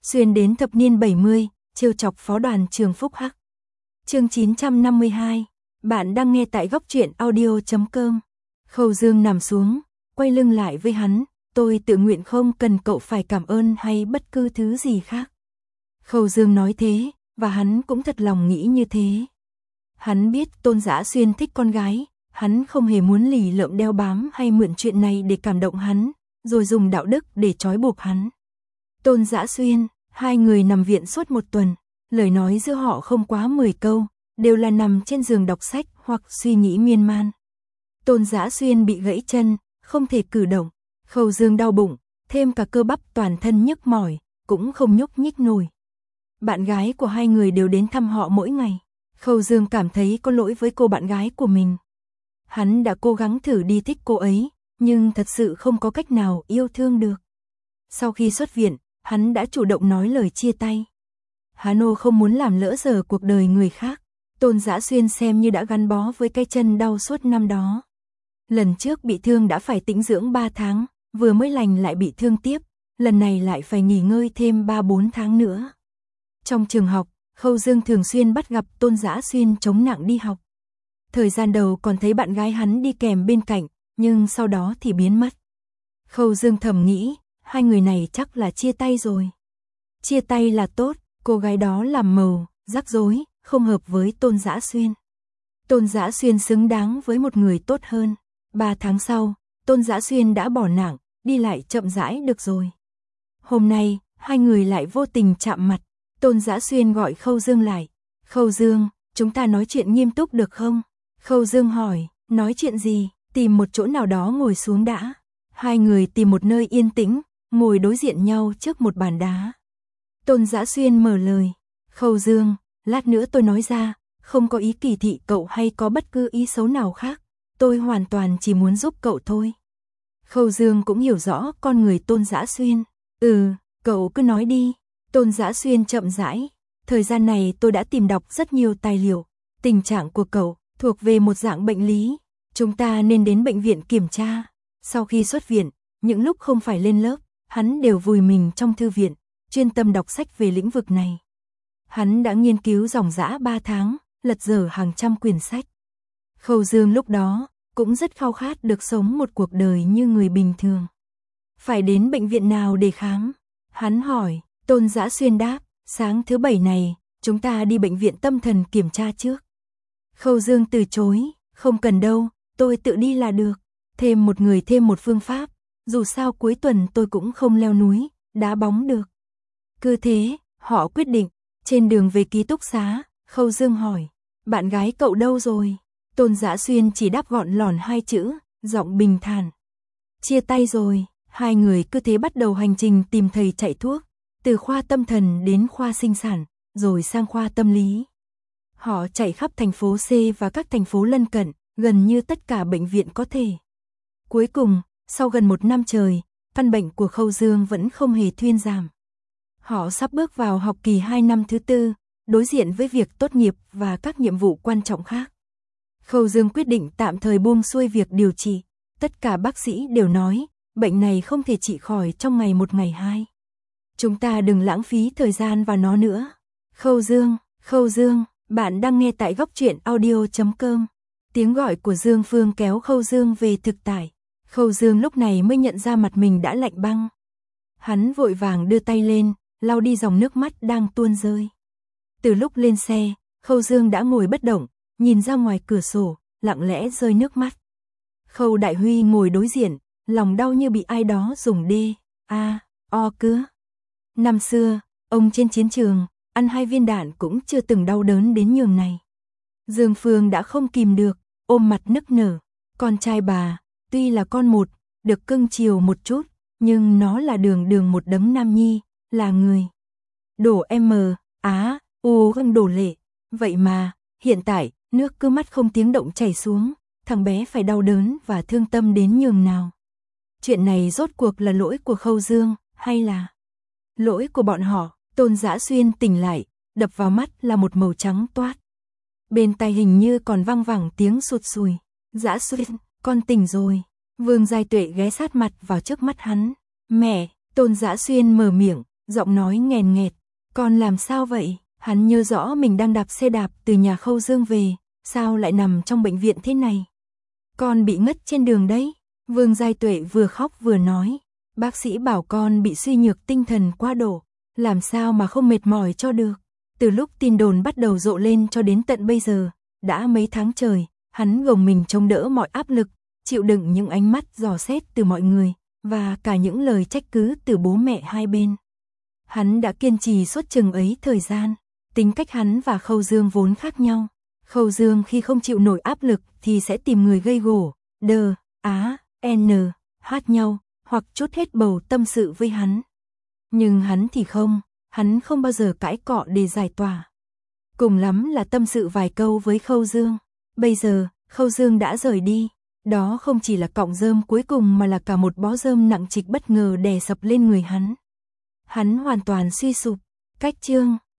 Xuyên đến thập niên 70, trêu chọc phó đoàn trường Phúc Hắc. Chương 952, bạn đang nghe tại góc truyện audio.com. Khâu Dương nằm xuống, quay lưng lại với hắn, tôi tự nguyện không cần cậu phải cảm ơn hay bất cứ thứ gì khác. Khâu Dương nói thế, và hắn cũng thật lòng nghĩ như thế. Hắn biết Tôn Dã Xuyên thích con gái, hắn không hề muốn lì lợm đeo bám hay mượn chuyện này để cảm động hắn, rồi dùng đạo đức để trói buộc hắn. Tôn Dã Xuyên, hai người nằm viện suốt một tuần, lời nói giữa họ không quá 10 câu, đều là nằm trên giường đọc sách hoặc suy nghĩ miên man. Tôn Dã Xuyên bị gãy chân, không thể cử động, Khâu Dương đau bụng, thêm cả cơ bắp toàn thân nhức mỏi, cũng không nhúc nhích nổi. Bạn gái của hai người đều đến thăm họ mỗi ngày. Khâu Dương cảm thấy có lỗi với cô bạn gái của mình. Hắn đã cố gắng thử đi thích cô ấy, nhưng thật sự không có cách nào yêu thương được. Sau khi xuất viện, hắn đã chủ động nói lời chia tay. Hano không muốn làm lỡ dở cuộc đời người khác. Tôn Dã Xuyên xem như đã gắn bó với cái chân đau suốt năm đó. Lần trước bị thương đã phải tĩnh dưỡng 3 tháng, vừa mới lành lại bị thương tiếp, lần này lại phải nghỉ ngơi thêm 3-4 tháng nữa. Trong trường học, Khâu Dương thường xuyên bắt gặp Tôn Dã Xuyên chống nặng đi học. Thời gian đầu còn thấy bạn gái hắn đi kèm bên cạnh, nhưng sau đó thì biến mất. Khâu Dương thầm nghĩ, hai người này chắc là chia tay rồi. Chia tay là tốt, cô gái đó làm màu, rắc rối, không hợp với Tôn Dã Xuyên. Tôn Dã Xuyên xứng đáng với một người tốt hơn. 3 tháng sau, Tôn Dã Xuyên đã bỏ nặng, đi lại chậm rãi được rồi. Hôm nay, hai người lại vô tình chạm mặt. Tôn Dã Xuyên gọi Khâu Dương lại. Khâu Dương, chúng ta nói chuyện nghiêm túc được không? Khâu Dương hỏi, nói chuyện gì? Tìm một chỗ nào đó ngồi xuống đã. Hai người tìm một nơi yên tĩnh, ngồi đối diện nhau trước một bàn đá. Tôn Dã Xuyên mở lời. Khâu Dương, lát nữa tôi nói ra, không có ý kỳ thị cậu hay có bất cứ ý xấu nào khác. Tôi hoàn toàn chỉ muốn giúp cậu thôi. Khâu Dương cũng hiểu rõ con người Tôn Dã Xuyên. Cậu cứ nói đi. Tôn Dã Xuyên chậm rãi. Thời gian này tôi đã tìm đọc rất nhiều tài liệu. Tình trạng của cậu thuộc về một dạng bệnh lý. Chúng ta nên đến bệnh viện kiểm tra. Sau khi xuất viện, những lúc không phải lên lớp, hắn đều vùi mình trong thư viện, chuyên tâm đọc sách về lĩnh vực này. Hắn đã nghiên cứu dòng dã 3 tháng, lật dở hàng trăm quyển sách. Khâu Dương lúc đó cũng rất khao khát được sống một cuộc đời như người bình thường. Phải đến bệnh viện nào để khám? Hắn hỏi. Tôn Dã Xuyên đáp, sáng thứ Bảy này, chúng ta đi bệnh viện tâm thần kiểm tra trước. Khâu Dương từ chối, không cần đâu, tôi tự đi là được. Thêm một người thêm một phương pháp, dù sao cuối tuần tôi cũng không leo núi, đá bóng được. Cứ thế, họ quyết định. Trên đường về ký túc xá, Khâu Dương hỏi, bạn gái cậu đâu rồi? Tôn Dã Xuyên chỉ đáp gọn lỏn 2 chữ, giọng bình thản. Chia tay rồi. Hai người cứ thế bắt đầu hành trình tìm thầy chạy thuốc, từ khoa tâm thần đến khoa sinh sản, rồi sang khoa tâm lý. Họ chạy khắp thành phố C và các thành phố lân cận, gần như tất cả bệnh viện có thể. Cuối cùng, sau gần 1 năm trời, căn bệnh của Khâu Dương vẫn không hề thuyên giảm. Họ sắp bước vào học kỳ 2 năm thứ 4, đối diện với việc tốt nghiệp và các nhiệm vụ quan trọng khác. Khâu Dương quyết định tạm thời buông xuôi việc điều trị. Tất cả bác sĩ đều nói, bệnh này không thể trị khỏi trong ngày 1 ngày 2. Chúng ta đừng lãng phí thời gian vào nó nữa. Khâu Dương, bạn đang nghe tại góc truyện audio.com. Tiếng gọi của Dương Phương kéo Khâu Dương về thực tại. Khâu Dương lúc này mới nhận ra mặt mình đã lạnh băng. Hắn vội vàng đưa tay lên, lau đi dòng nước mắt đang tuôn rơi. Từ lúc lên xe, Khâu Dương đã ngồi bất động, nhìn ra ngoài cửa sổ, lặng lẽ rơi nước mắt. Khâu Đại Huy ngồi đối diện, lòng đau như bị ai đó dùng o cứa. Năm xưa, ông trên chiến trường, ăn 2 viên đạn cũng chưa từng đau đớn đến nhường này. Dương Phương đã không kìm được, ôm mặt nức nở. Con trai bà, tuy là con một, được cưng chiều một chút, nhưng nó là đường một đấng nam nhi, là người. Đổ đổ lệ. Vậy mà, hiện tại, nước cứ mắt không tiếng động chảy xuống, thằng bé phải đau đớn và thương tâm đến nhường nào. Chuyện này rốt cuộc là lỗi của Khâu Dương, hay là lỗi của bọn họ? Tôn Dã Xuyên tỉnh lại, đập vào mắt là một màu trắng toát. Bên tai hình như còn văng vẳng tiếng sụt sùi. Dã Xuyên, con tỉnh rồi. Vương Giai Tuệ ghé sát mặt vào trước mắt hắn. Mẹ, Tôn Dã Xuyên mở miệng, giọng nói nghèn nghẹt, con làm sao vậy? Hắn nhớ rõ mình đang đạp xe đạp từ nhà Khâu Dương về, sao lại nằm trong bệnh viện thế này? Con bị ngất trên đường đấy. Vương Giai Tuệ vừa khóc vừa nói, bác sĩ bảo con bị suy nhược tinh thần quá độ, làm sao mà không mệt mỏi cho được. Từ lúc tin đồn bắt đầu rộ lên cho đến tận bây giờ, đã mấy tháng trời, hắn gồng mình chống đỡ mọi áp lực, chịu đựng những ánh mắt dò xét từ mọi người, và cả những lời trách cứ từ bố mẹ hai bên. Hắn đã kiên trì suốt chừng ấy thời gian. Tính cách hắn và Khâu Dương vốn khác nhau. Khâu Dương khi không chịu nổi áp lực thì sẽ tìm người gây gổ, hát nhau, hoặc trút hết bầu tâm sự với hắn. Nhưng hắn thì không, hắn không bao giờ cãi cọ để giải tỏa. Cùng lắm là tâm sự vài câu với Khâu Dương. Bây giờ, Khâu Dương đã rời đi. Đó không chỉ là cọng rơm cuối cùng mà là cả một bó rơm nặng trịch bất ngờ đè sập lên người hắn. Hắn hoàn toàn suy sụp. Cách chương